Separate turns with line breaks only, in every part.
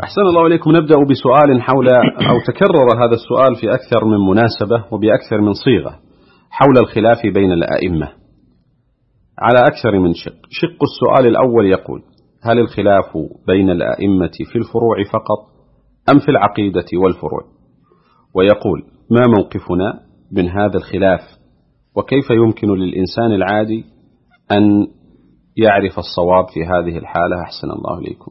أحسن الله إليكم. نبدأ بسؤال حول أو تكرر هذا السؤال في أكثر من مناسبة وبأكثر من صيغة حول الخلاف بين الأئمة على أكثر من شق السؤال الأول يقول: هل الخلاف بين الأئمة في الفروع فقط أم في العقيدة والفروع؟ ويقول: ما موقفنا من هذا الخلاف وكيف يمكن للإنسان العادي أن يعرف الصواب في هذه الحالة؟ أحسن الله إليكم.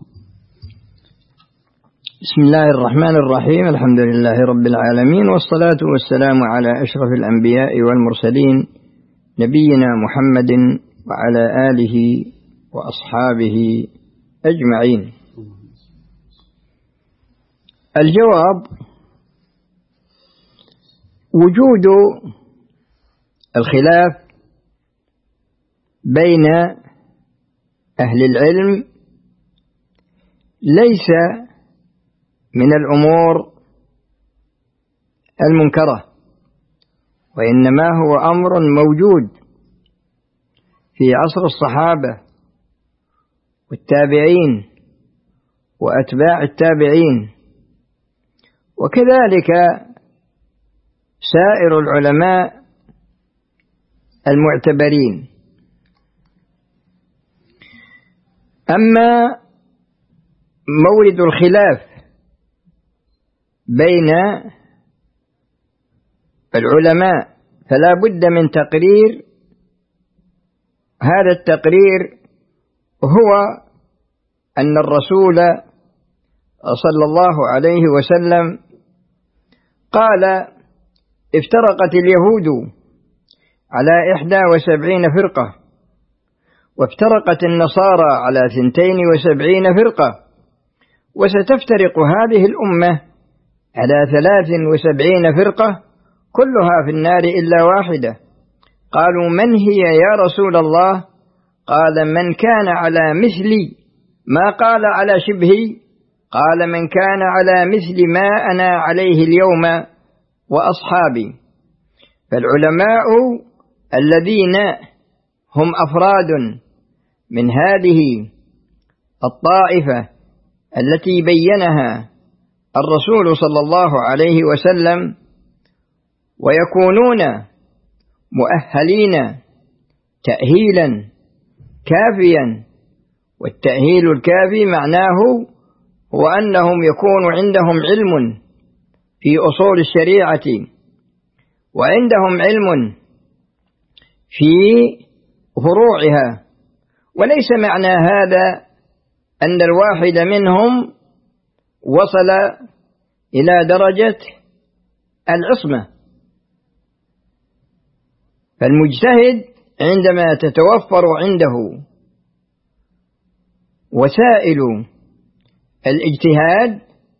بسم الله الرحمن الرحيم. الحمد لله رب العالمين، والصلاة والسلام على أشرف الأنبياء والمرسلين نبينا محمد وعلى آله وأصحابه أجمعين. الجواب: وجود الخلاف بين أهل العلم ليس من الأمور المنكرة، وإنما هو أمر موجود في عصر الصحابة والتابعين وأتباع التابعين، وكذلك سائر العلماء المعتبرين. أما مورد الخلاف بين العلماء فلا بد من تقرير. هذا التقرير هو أن الرسول صلى الله عليه وسلم قال: افترقت اليهود على 71 فرقة، وافترقت النصارى على 72 فرقة، وستفترق هذه الأمة على 73 فرقة كلها في النار إلا واحدة. قالوا: من هي يا رسول الله؟ قال: من كان على مثل ما قال على شبهي. قال: من كان على مثل ما أنا عليه اليوم وأصحابي. فالعلماء الذين هم أفراد من هذه الطائفة التي بينها الرسول صلى الله عليه وسلم، ويكونون مؤهلين تأهيلا كافيا، والتأهيل الكافي معناه هو أنهم يكون عندهم علم في أصول الشريعة، وعندهم علم في فروعها. وليس معنى هذا أن الواحد منهم وصل إلى درجة العصمة. فالمجتهد عندما تتوفر عنده وسائل الاجتهاد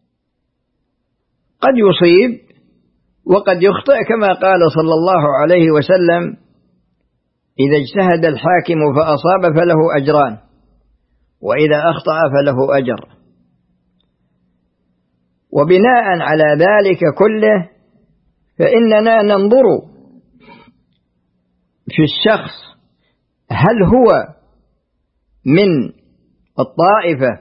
قد يصيب وقد يخطئ، كما قال صلى الله عليه وسلم: إذا اجتهد الحاكم فأصاب فله أجران، وإذا أخطأ فله أجر. وبناء على ذلك كله فإننا ننظر في الشخص هل هو من الطائفة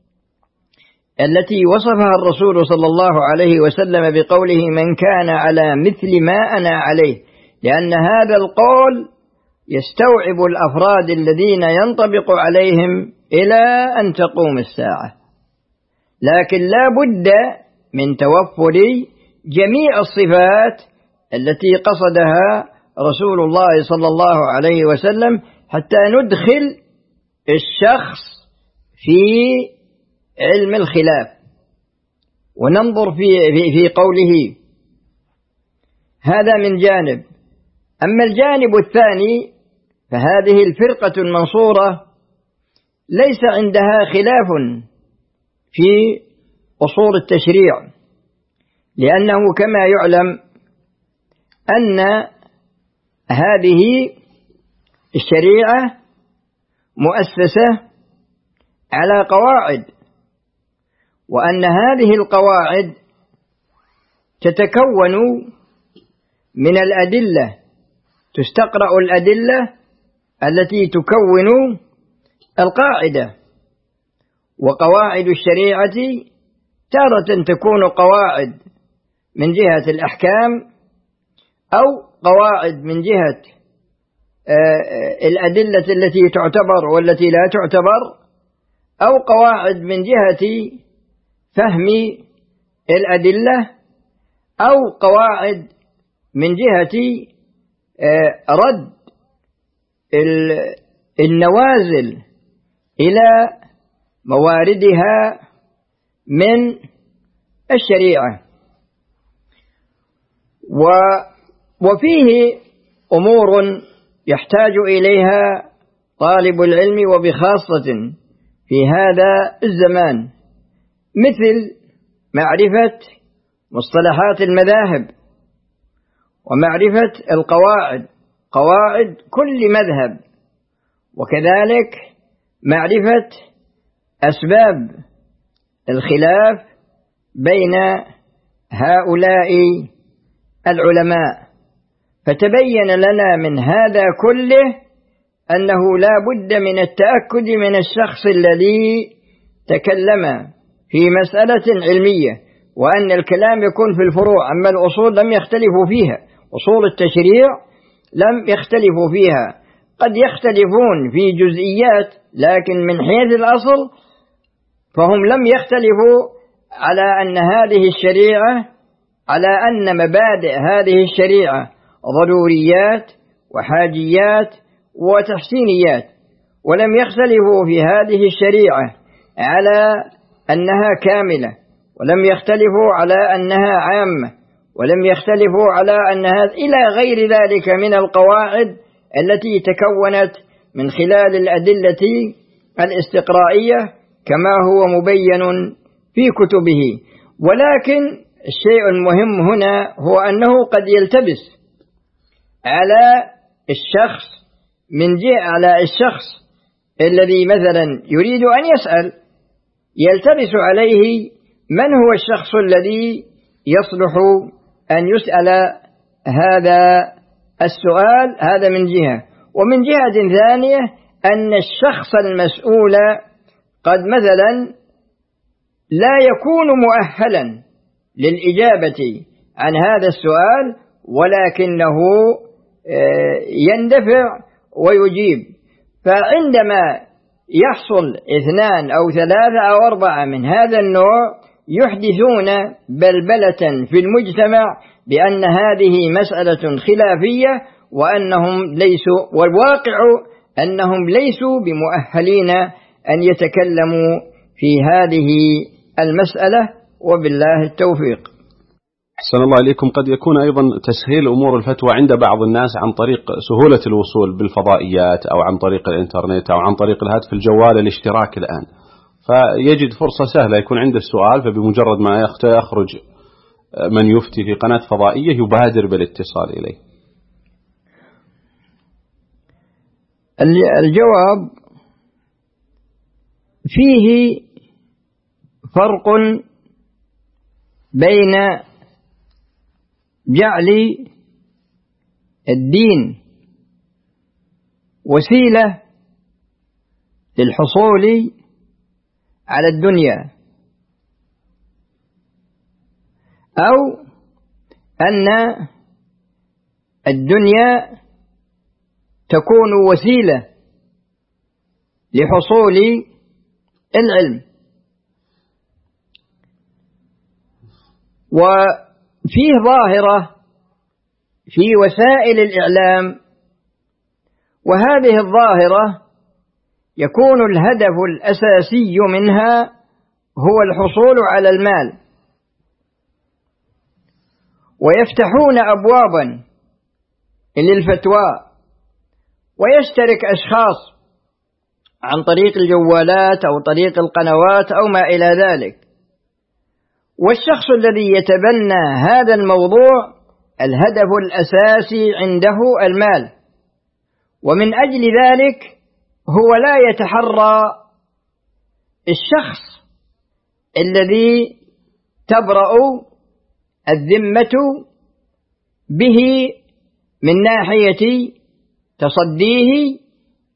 التي وصفها الرسول صلى الله عليه وسلم بقوله: من كان على مثل ما أنا عليه، لأن هذا القول يستوعب الأفراد الذين ينطبق عليهم إلى أن تقوم الساعة. لكن لا بد من توفر جميع الصفات التي قصدها رسول الله صلى الله عليه وسلم حتى ندخل الشخص في علم الخلاف وننظر في قوله. هذا من جانب. أما الجانب الثاني فهذه الفرقة المنصورة ليس عندها خلاف في أصول التشريع، لأنه كما يعلم أن هذه الشريعة مؤسسة على قواعد، وأن هذه القواعد تتكون من الأدلة، تستقرأ الأدلة التي تكون القاعدة. وقواعد الشريعة تارة تكون قواعد من جهة الأحكام، أو قواعد من جهة الأدلة التي تعتبر والتي لا تعتبر، أو قواعد من جهة فهم الأدلة، أو قواعد من جهة رد النوازل إلى مواردها من الشريعة. وفيه أمور يحتاج إليها طالب العلم وبخاصة في هذا الزمان، مثل معرفة مصطلحات المذاهب، ومعرفة القواعد، قواعد كل مذهب، وكذلك معرفة أسباب الخلاف بين هؤلاء العلماء. فتبين لنا من هذا كله أنه لا بد من التأكد من الشخص الذي تكلم في مسألة علمية، وأن الكلام يكون في الفروع، أما الأصول لم يختلفوا فيها، أصول التشريع لم يختلفوا فيها، قد يختلفون في جزئيات، لكن من حيث الأصل فهم لم يختلفوا على أن هذه الشريعة، على أن مبادئ هذه الشريعة ضروريات وحاجيات وتحسينيات، ولم يختلفوا في هذه الشريعة على أنها كاملة، ولم يختلفوا على أنها عامة، ولم يختلفوا على أنها إلى غير ذلك من القواعد التي تكونت من خلال الأدلة الاستقرائية كما هو مبين في كتبه. ولكن الشيء المهم هنا هو أنه قد يلتبس على الشخص على الشخص الذي مثلا يريد أن يسأل، يلتبس عليه من هو الشخص الذي يصلح أن يسأل هذا السؤال، هذا من جهة. ومن جهة ثانية أن الشخص المسؤول قد مثلا لا يكون مؤهلا للإجابة عن هذا السؤال، ولكنه يندفع ويجيب. فعندما يحصل 2 أو 3 أو 4 من هذا النوع يحدثون بلبلة في المجتمع بأن هذه مسألة خلافية، وأنهم ليسوا، والواقع أنهم ليسوا بمؤهلين أن يتكلموا في هذه المسألة، وبالله التوفيق.
أحسن الله إليكم. قد يكون أيضا تسهيل أمور الفتوى عند بعض الناس عن طريق سهولة الوصول بالفضائيات، أو عن طريق الإنترنت، أو عن طريق الهاتف الجوال، الاشتراك الآن، فيجد فرصة سهلة يكون عنده السؤال، فبمجرد ما يخرج من يفتي في قناة فضائية يبادر بالاتصال إليه.
الجواب فيه فرق بين جعل الدين وسيلة للحصول على الدنيا، أو أن الدنيا تكون وسيلة لحصول العلم. وفيه ظاهرة في وسائل الإعلام، وهذه الظاهرة يكون الهدف الأساسي منها هو الحصول على المال، ويفتحون أبوابا للفتوى، ويشترك أشخاص عن طريق الجوالات أو طريق القنوات أو ما إلى ذلك، والشخص الذي يتبنى هذا الموضوع الهدف الأساسي عنده المال، ومن أجل ذلك هو لا يتحرى الشخص الذي تبرأ الذمة به من ناحية تصديه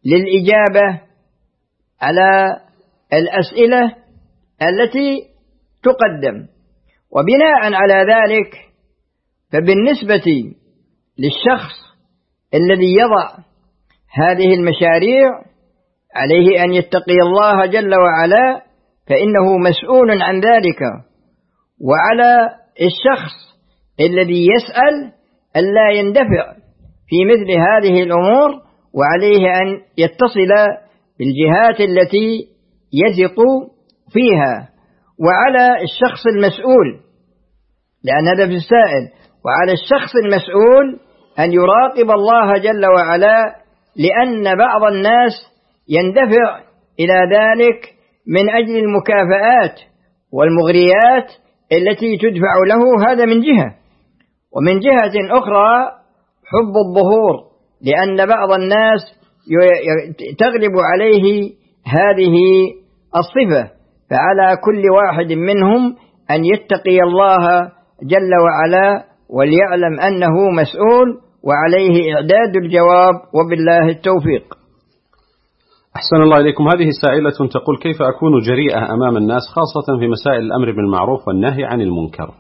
للإجابة على الأسئلة التي تقدم. وبناء على ذلك فبالنسبة للشخص الذي يضع هذه المشاريع عليه أن يتقي الله جل وعلا، فإنه مسؤول عن ذلك. وعلى الشخص الذي يسأل ألا يندفع في مثل هذه الأمور، وعليه أن يتصل بالجهات التي يثق فيها. وعلى الشخص المسؤول، لأن هذا في السائل، وعلى الشخص المسؤول أن يراقب الله جل وعلا، لأن بعض الناس يندفع إلى ذلك من أجل المكافآت والمغريات التي تدفع له، هذا من جهة. ومن جهة أخرى حب الظهور، لأن بعض الناس تغلب عليه هذه الصفة. فعلى كل واحد منهم أن يتقي الله جل وعلا وليعلم أنه مسؤول وعليه إعداد الجواب، وبالله التوفيق.
أحسن الله إليكم. هذه سائلة تقول: كيف أكون جريئة أمام الناس خاصة في مسائل الأمر بالمعروف والنهي عن المنكر؟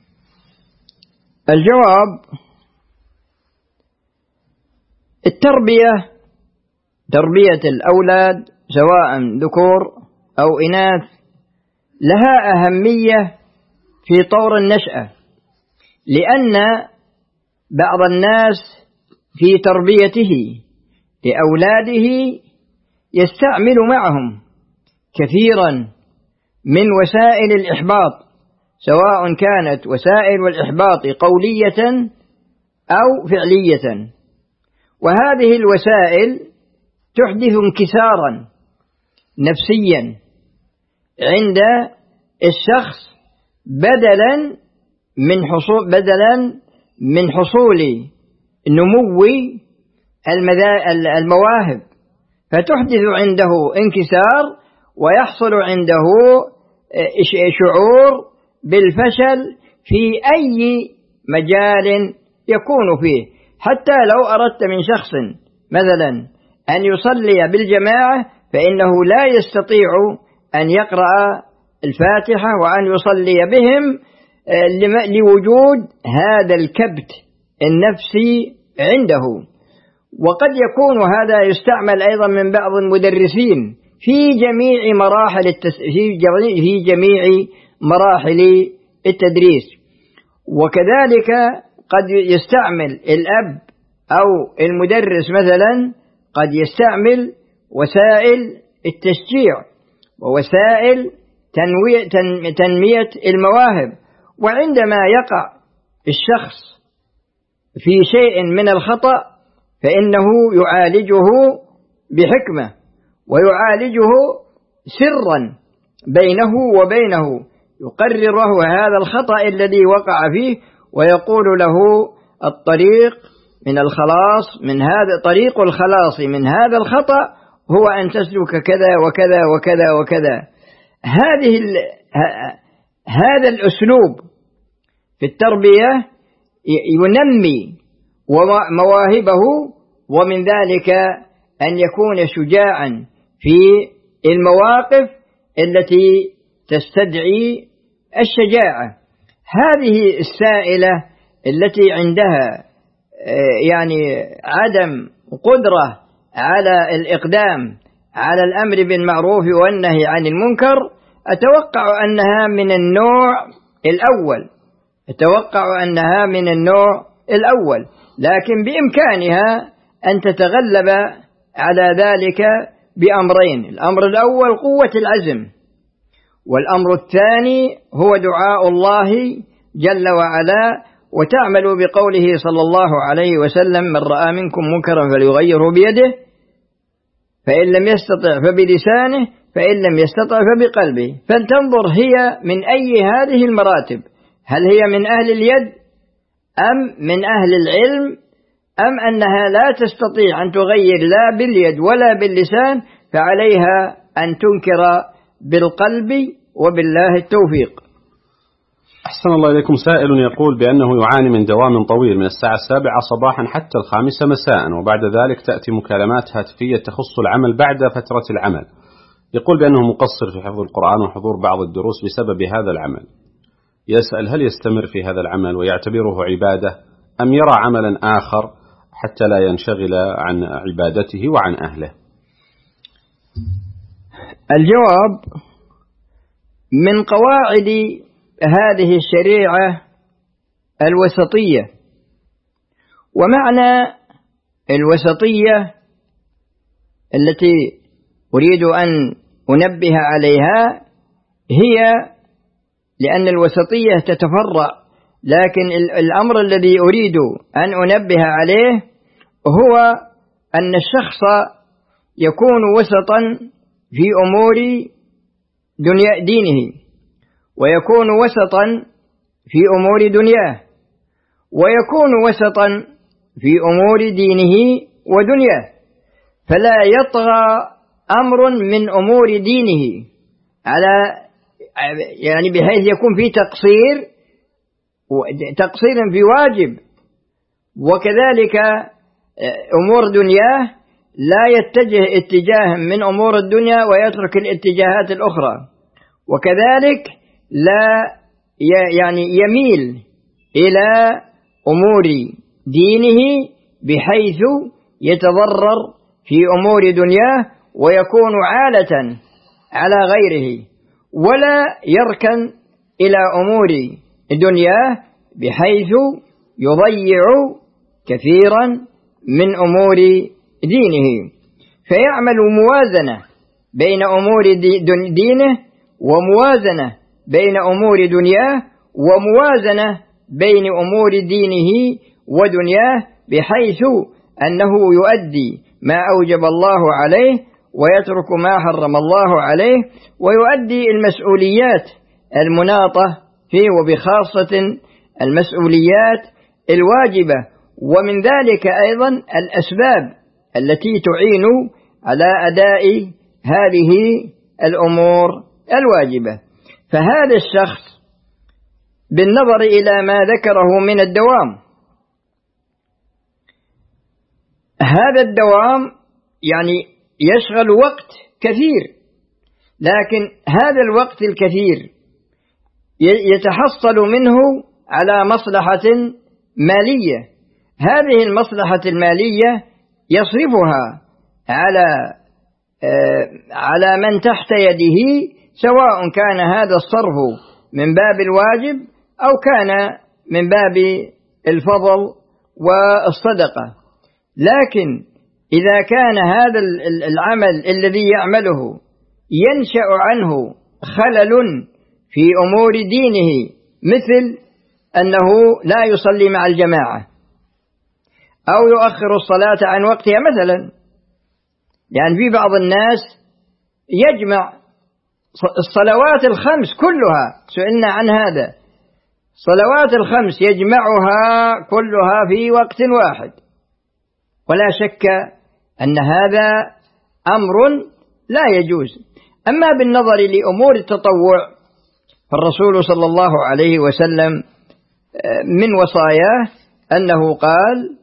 الجواب: التربية، تربية الأولاد سواء ذكور أو إناث، لها أهمية في طور النشأة، لأن بعض الناس في تربيته لأولاده يستعمل معهم كثيرا من وسائل الإحباط، سواء كانت وسائل الإحباط قولية أو فعلية. وهذه الوسائل تحدث انكسارا نفسيا عند الشخص، بدلا من حصول نمو المواهب، فتحدث عنده انكسار، ويحصل عنده شعور بالفشل في أي مجال يكون فيه. حتى لو أردت من شخص مثلا أن يصلي بالجماعة، فإنه لا يستطيع أن يقرأ الفاتحة وأن يصلي بهم لوجود هذا الكبت النفسي عنده. وقد يكون هذا يستعمل أيضا من بعض المدرسين في جميع مراحل التدريس. وكذلك قد يستعمل الأب أو المدرس مثلا، قد يستعمل وسائل التشجيع ووسائل تنمية المواهب. وعندما يقع الشخص في شيء من الخطأ، فإنه يعالجه بحكمة، ويعالجه سرا بينه وبينه، يقرره هذا الخطأ الذي وقع فيه، ويقول له الطريق من الخلاص من هذا، طريق الخلاص من هذا الخطأ هو أن تسلك كذا وكذا وكذا وكذا. هذا الأسلوب في التربية ينمي مواهبه، ومن ذلك أن يكون شجاعا في المواقف التي تستدعي الشجاعة. هذه السائلة التي عندها يعني عدم قدرة على الإقدام على الأمر بالمعروف والنهي عن المنكر، أتوقع أنها من النوع الأول، لكن بإمكانها أن تتغلب على ذلك بأمرين: الأمر الأول قوة العزم، والأمر الثاني هو دعاء الله جل وعلا، وتعمل بقوله صلى الله عليه وسلم: من رأى منكم منكرا فليغيره بيده، فإن لم يستطع فبلسانه، فإن لم يستطع فبقلبه. فلتنظر هي من أي هذه المراتب، هل هي من أهل اليد أم من أهل العلم، أم أنها لا تستطيع أن تغير لا باليد ولا باللسان، فعليها أن تنكر بالقلب، وبالله التوفيق.
أحسن الله إليكم. سائل يقول بأنه يعاني من دوام طويل من الساعة 7 صباحا حتى 5 مساء، وبعد ذلك تأتي مكالمات هاتفية تخص العمل بعد فترة العمل. يقول بأنه مقصر في حفظ القرآن وحضور بعض الدروس بسبب هذا العمل. يسأل هل يستمر في هذا العمل ويعتبره عبادة أم يرى عملا آخر حتى لا ينشغل عن عبادته وعن أهله؟
الجواب: من قواعد هذه الشريعة الوسطية، ومعنى الوسطية التي أريد أن أنبه عليها هي لأن الوسطية تتفرع، لكن الأمر الذي أريد أن أنبه عليه هو أن الشخص يكون وسطا في أمور دينه، ويكون وسطا في أمور دنياه، ويكون وسطا في أمور دينه ودنياه، فلا يطغى أمر من أمور دينه على يعني بحيث يكون في تقصير في واجب، وكذلك أمور دنياه لا يتجه اتجاه من أمور الدنيا ويترك الاتجاهات الأخرى، وكذلك لا يعني يميل إلى أمور دينه بحيث يتضرر في أمور دنياه ويكون عالة على غيره، ولا يركن إلى أمور دنياه بحيث يضيع كثيرا من أمور دينه، فيعمل موازنة بين أمور دينه وموازنة بين أمور دنياه وموازنة بين أمور دينه ودنياه، بحيث أنه يؤدي ما أوجب الله عليه ويترك ما حرم الله عليه، ويؤدي المسؤوليات المناطة فيه، وبخاصة المسؤوليات الواجبة، ومن ذلك أيضا الأسباب التي تعين على أداء هذه الأمور الواجبة. فهذا الشخص بالنظر إلى ما ذكره من الدوام، هذا الدوام يعني يشغل وقت كثير، لكن هذا الوقت الكثير يتحصل منه على مصلحة مالية، هذه المصلحة المالية يصرفها على من تحت يده، سواء كان هذا الصرف من باب الواجب أو كان من باب الفضل والصدقة. لكن إذا كان هذا العمل الذي يعمله ينشأ عنه خلل في أمور دينه، مثل أنه لا يصلي مع الجماعة أو يؤخر الصلاة عن وقتها مثلا، يعني في بعض الناس يجمع الصلوات الخمس كلها، سئلنا عن هذا، صلوات الخمس يجمعها كلها في وقت واحد، ولا شك أن هذا أمر لا يجوز. أما بالنظر لأمور التطوع، فالرسول صلى الله عليه وسلم من وصاياه أنه قال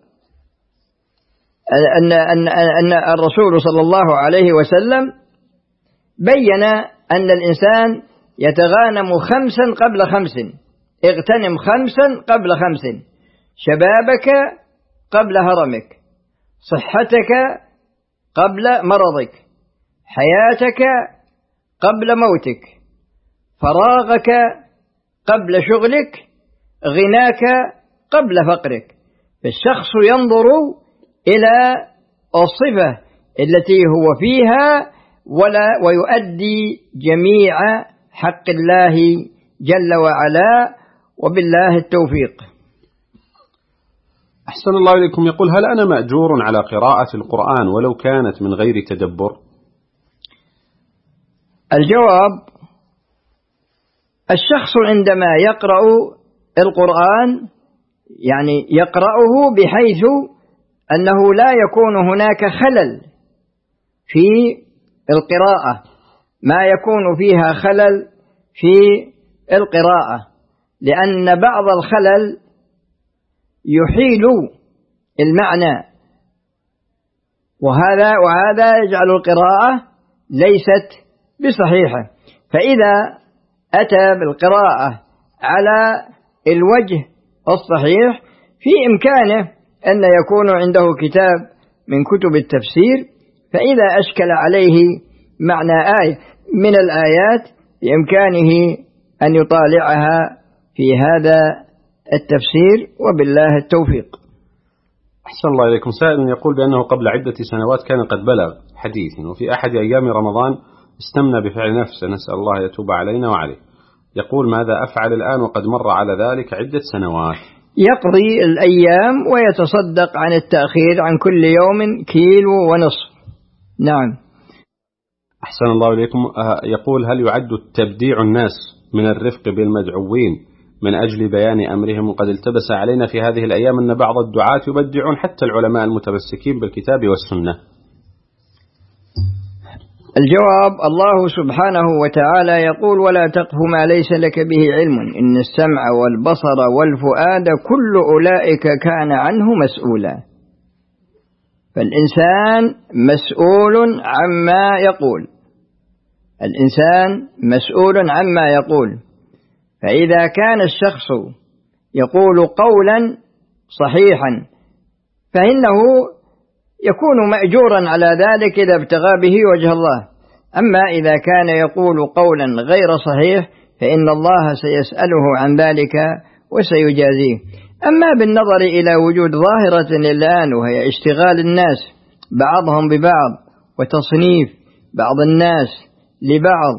أن الرسول صلى الله عليه وسلم بين أن الإنسان يتغانم 5 قبل 5، اغتنم 5 قبل 5، شبابك قبل هرمك، صحتك قبل مرضك، حياتك قبل موتك، فراغك قبل شغلك، غناك قبل فقرك. فالشخص ينظر إلى الصفة التي هو فيها ويؤدي جميع حق الله جل وعلا، وبالله التوفيق.
أحسن الله إليكم. يقول هل أنا مأجور على قراءة القرآن ولو كانت من غير تدبر؟
الجواب: الشخص عندما يقرأ القرآن يعني يقرأه بحيث أنه لا يكون هناك خلل في القراءة، ما يكون فيها خلل في القراءة، لأن بعض الخلل يحيل المعنى، وهذا يجعل القراءة ليست بصحيحه. فإذا أتى بالقراءة على الوجه الصحيح في إمكانه أن يكون عنده كتاب من كتب التفسير، فإذا أشكل عليه معنى آية من الآيات بإمكانه أن يطالعها في هذا التفسير، وبالله التوفيق.
أحسن الله إليكم. سائل يقول بأنه قبل عدة سنوات كان قد بلغ حديث، وفي أحد أيام رمضان استمنى بفعل نفسه، نسأل الله يتوب علينا وعليه. يقول ماذا أفعل الآن وقد مر على ذلك عدة سنوات؟
يقضي الأيام ويتصدق عن التأخير عن كل يوم كيلو ونصف. نعم.
أحسن الله إليكم. يقول هل يعد تبديع الناس من الرفق بالمدعوين من أجل بيان أمرهم؟ وقد التبس علينا في هذه الأيام أن بعض الدعاة يبدعون حتى العلماء المتمسكين بالكتاب والسنة.
الجواب: الله سبحانه وتعالى يقول: ولا تقف ما ليس لك به علم إن السمع والبصر والفؤاد كل أولئك كان عنه مسؤولا. فالإنسان مسؤول عما يقول، الإنسان مسؤول عما يقول. فإذا كان الشخص يقول قولا صحيحا فإنه يكون مأجورا على ذلك إذا ابتغى به وجه الله. أما إذا كان يقول قولا غير صحيح فإن الله سيسأله عن ذلك وسيجازيه. أما بالنظر إلى وجود ظاهرة الآن وهي اشتغال الناس بعضهم ببعض وتصنيف بعض الناس لبعض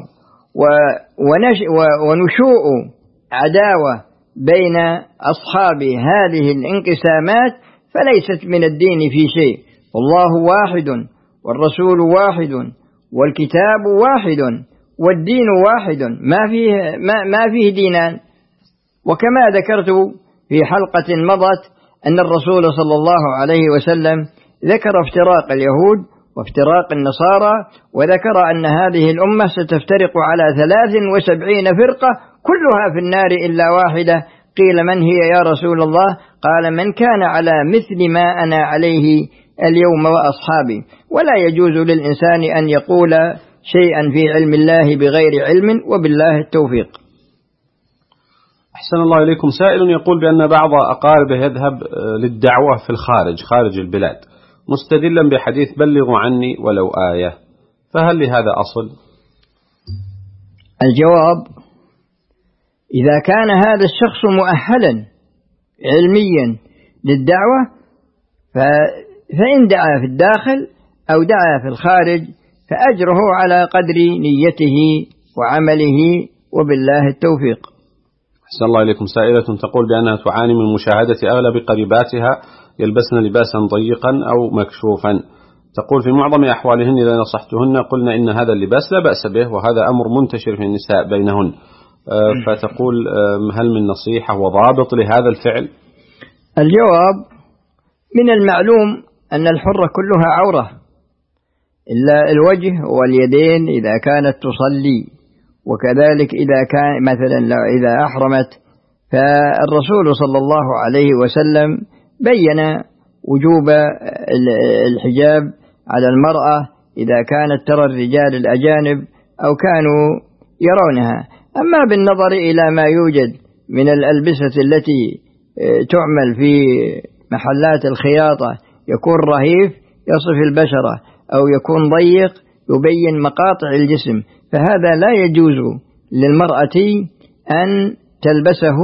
ونشوء عداوة بين أصحاب هذه الانقسامات فليست من الدين في شيء. الله واحد والرسول واحد والكتاب واحد والدين واحد، ما فيه دينان. وكما ذكرت في حلقة مضت أن الرسول صلى الله عليه وسلم ذكر افتراق اليهود وافتراق النصارى، وذكر أن هذه الأمة ستفترق على 73 فرقة كلها في النار إلا واحدة. قيل من هي يا رسول الله؟ قال من كان على مثل ما أنا عليه اليوم وأصحابي. ولا يجوز للإنسان أن يقول شيئا في علم الله بغير علم، وبالله التوفيق.
أحسن الله إليكم. سائل يقول بأن بعض أقاربه يذهب للدعوة في الخارج، خارج البلاد، مستدلا بحديث بلغوا عني ولو آية، فهل لهذا أصل؟
الجواب: إذا كان هذا الشخص مؤهلا علميا للدعوة فإن دعا في الداخل أو دعا في الخارج فأجره على قدر نيته وعمله، وبالله التوفيق.
أحسن الله إليكم. سائلة تقول بأنها تعاني من مشاهدة أغلب قريباتها يلبسن لباسا ضيقا أو مكشوفا. تقول في معظم أحوالهن إذا نصحتهن قلنا إن هذا اللباس لا بأس به، وهذا أمر منتشر في النساء بينهن. فتقول هل من نصيحة وضابط لهذا الفعل؟
الجواب: من المعلوم أن الحرة كلها عورة إلا الوجه واليدين إذا كانت تصلي، وكذلك إذا كان مثلا إذا أحرمت. فالرسول صلى الله عليه وسلم بين وجوب الحجاب على المرأة إذا كانت ترى الرجال الأجانب أو كانوا يرونها. أما بالنظر إلى ما يوجد من الألبسة التي تعمل في محلات الخياطة يكون رهيف يصف البشرة أو يكون ضيق يبين مقاطع الجسم، فهذا لا يجوز للمرأة أن تلبسه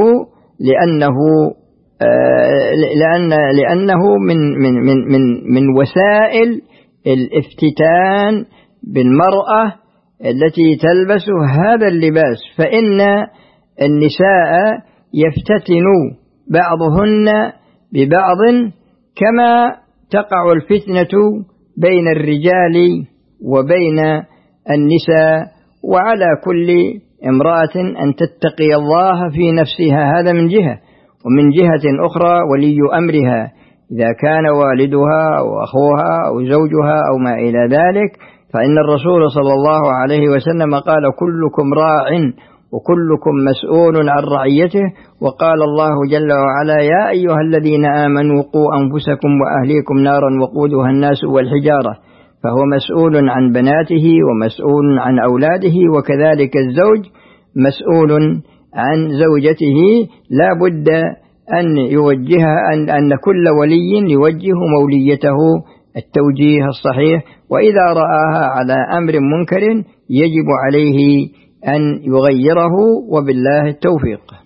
لأنه من وسائل الافتتان بالمرأة التي تلبس هذا اللباس. فإن النساء يفتتن بعضهن ببعض كما تقع الفتنة بين الرجال وبين النساء. وعلى كل امرأة أن تتقي الله في نفسها، هذا من جهة. ومن جهة أخرى ولي أمرها إذا كان والدها أو أخوها أو زوجها أو ما إلى ذلك، فإن الرسول صلى الله عليه وسلم قال كلكم راع وكلكم مسؤول عن رعيته. وقال الله جل وعلا يا أيها الذين آمنوا قوا أنفسكم وأهليكم نارا وقودها الناس والحجارة. فهو مسؤول عن بناته ومسؤول عن أولاده، وكذلك الزوج مسؤول عن زوجته. لا بد أن يوجهها، أن كل ولي يوجه موليته التوجيه الصحيح، وإذا رآها على أمر منكر يجب عليه أن يغيره، وبالله التوفيق.